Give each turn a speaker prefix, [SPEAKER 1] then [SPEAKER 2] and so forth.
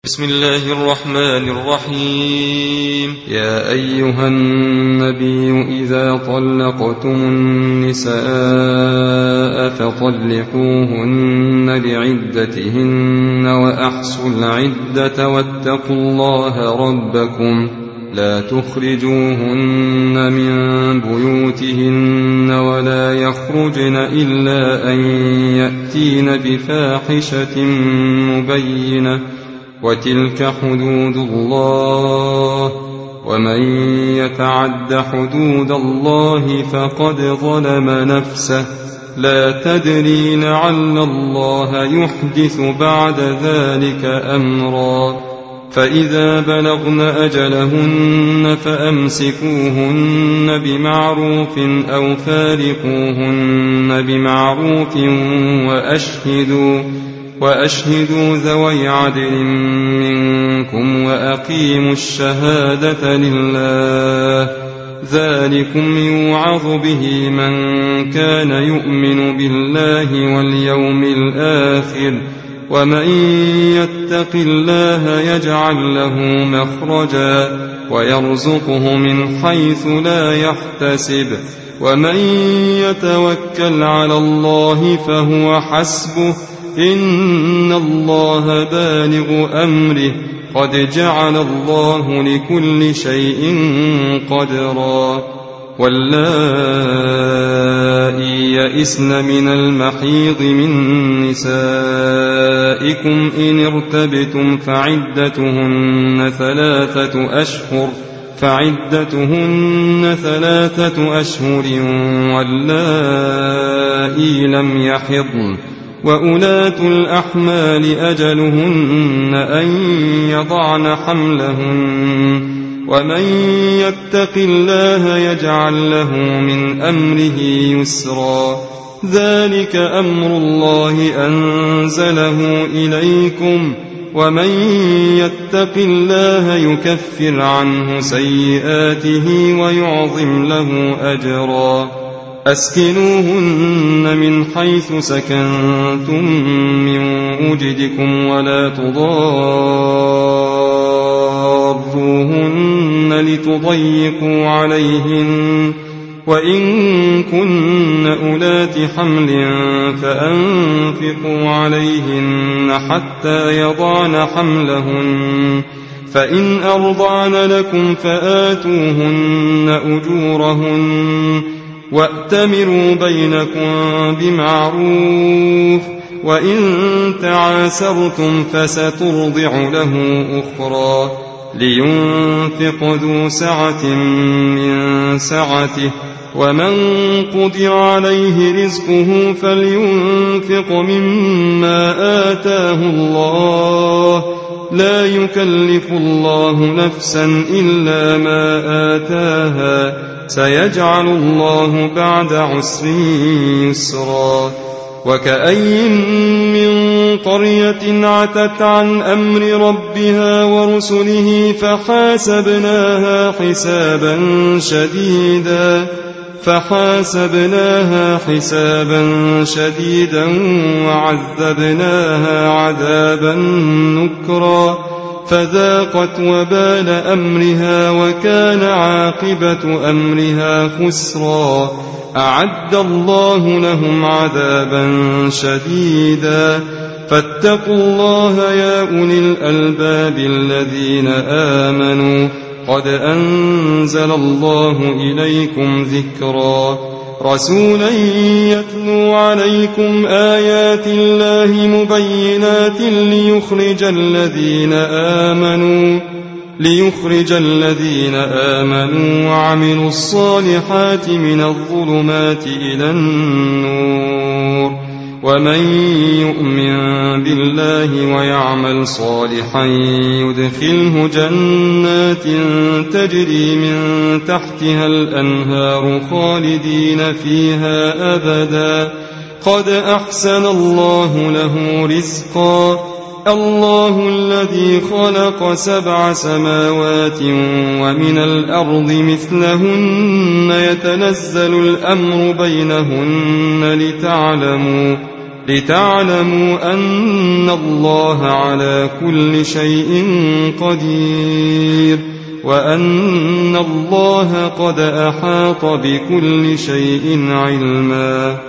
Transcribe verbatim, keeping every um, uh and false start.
[SPEAKER 1] بسم الله الرحمن الرحيم. يا أيها النبي إذا طلقتم النساء فطلقوهن لعدتهن وأحصوا العدة واتقوا الله ربكم لا تخرجوهن من بيوتهن ولا يخرجن إلا أن يأتين بفاحشة مبينة وتلك حدود الله ومن يتعد حدود الله فقد ظلم نفسه لا تدري لعل الله يحدث بعد ذلك أمرا. فإذا بلغن أجلهن فأمسكوهن بمعروف أو فارقوهن بمعروف وأشهدوا وأشهدوا ذوي عدل منكم وأقيموا الشهادة لله ذلكم يوعظ به من كان يؤمن بالله واليوم الآخر ومن يتق الله يجعل له مخرجا ويرزقه من حيث لا يحتسب ومن يتوكل على الله فهو حسبه إن الله بالغ أمره قد جعل الله لكل شيء قدرا. واللائي يئسن من المحيض من نسائكم إن ارتبتم فعدتهن ثلاثة أشهر فعدتهن ثلاثة أشهر واللائي لم يحضن وأولاة الأحمال أجلهن أن يضعن حملهن ومن يتق الله يجعل له من أمره يسرا. ذلك أمر الله أنزله إليكم ومن يتق الله يكفر عنه سيئاته ويعظم له أجرا. أسكنوهن من حيث سكنتم من وجدكم ولا تضاروهن لتضيقوا عليهن وإن كن أولات حمل فأنفقوا عليهن حتى يضعن حملهن فإن أرضعن لكم فآتوهن أجورهن وأتمروا بينكم بمعروف وإن تعاسرتم فسترضع له أخرى لينفق ذو سعة من سعته ومن قدر عليه رزقه فلينفق مما آتاه الله لا يكلف الله نفسا إلا ما آتاها سيجعل الله بعد عسر يسرا. وكأي من قرية عتت عن أمر ربها ورسله فحاسبناها حسابا شديدا فحاسبناها حسابا شديدا وعذبناها عذابا نكرا فذاقت وبال أمرها وكان عاقبة أمرها خسرا. أعد الله لهم عذابا شديدا فاتقوا الله يا أولي الألباب الذين آمنوا قد أنزل الله إليكم ذكرا. رسولا يتلو عليكم آيات الله مبينات ليخرج الذين آمنوا ليخرج الذين آمنوا وعملوا الصالحات من الظلمات إلى النور ومن يؤمن بالله ويعمل صالحا يدخله جنات تجري من تحتها الأنهار خالدين فيها أبدا قد أحسن الله له رزقا. الله الذي خلق سبع سماوات ومن الأرض مثلهن يتنزل الأمر بينهن لتعلموا لتعلموا أن الله على كل شيء قدير وأن الله قد أحاط بكل شيء علما.